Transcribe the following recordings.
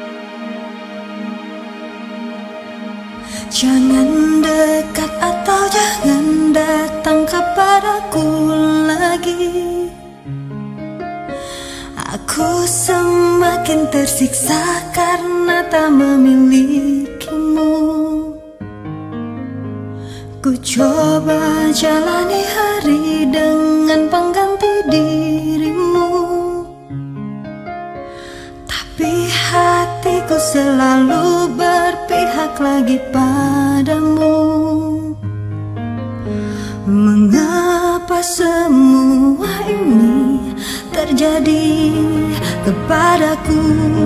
Jangan dekat atau jangan datang kepadaku lagi. Aku semakin tersiksa karena tak memilikimu. Ku coba jalani hari dengan pengganti dirimu, tapi hatiku selalu berpihak lagi padamu. Mengapa semua ini terjadi kepadaku?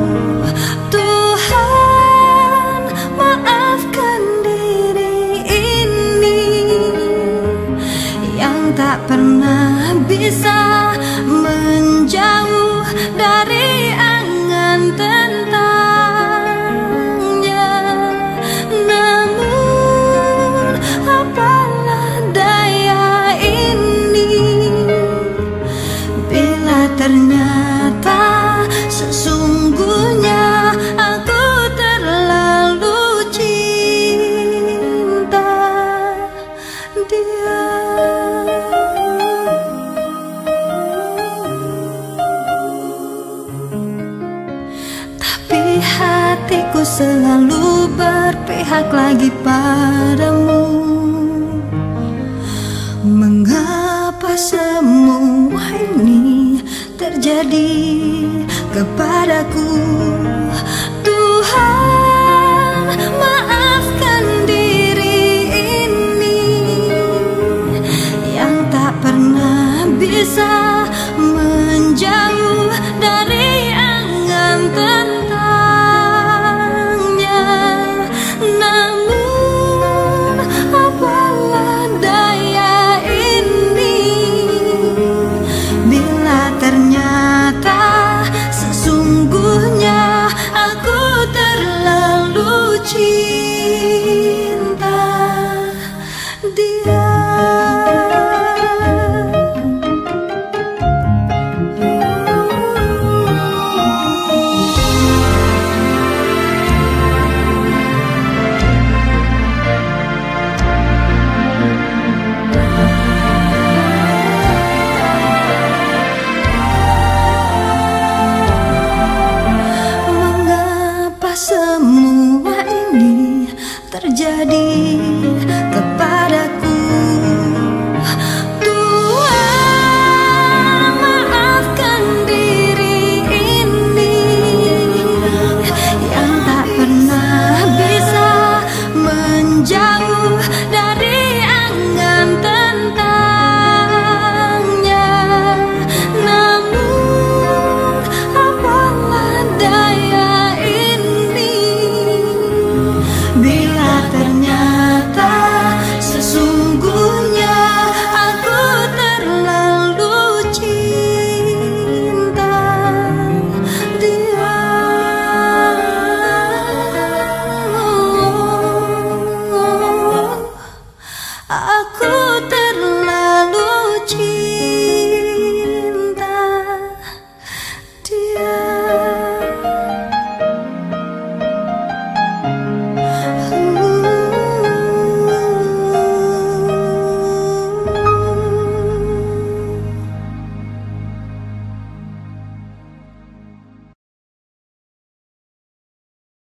Tuhan, maafkan diri ini yang tak pernah bisa menjauh dari angan tentangnya. Namun apalah daya ini bila ternyata sesungguhnya aku terlalu cinta dia. Tapi hatiku selalu berpihak lagi padamu. Mengapa semua ini terjadi kepadaku?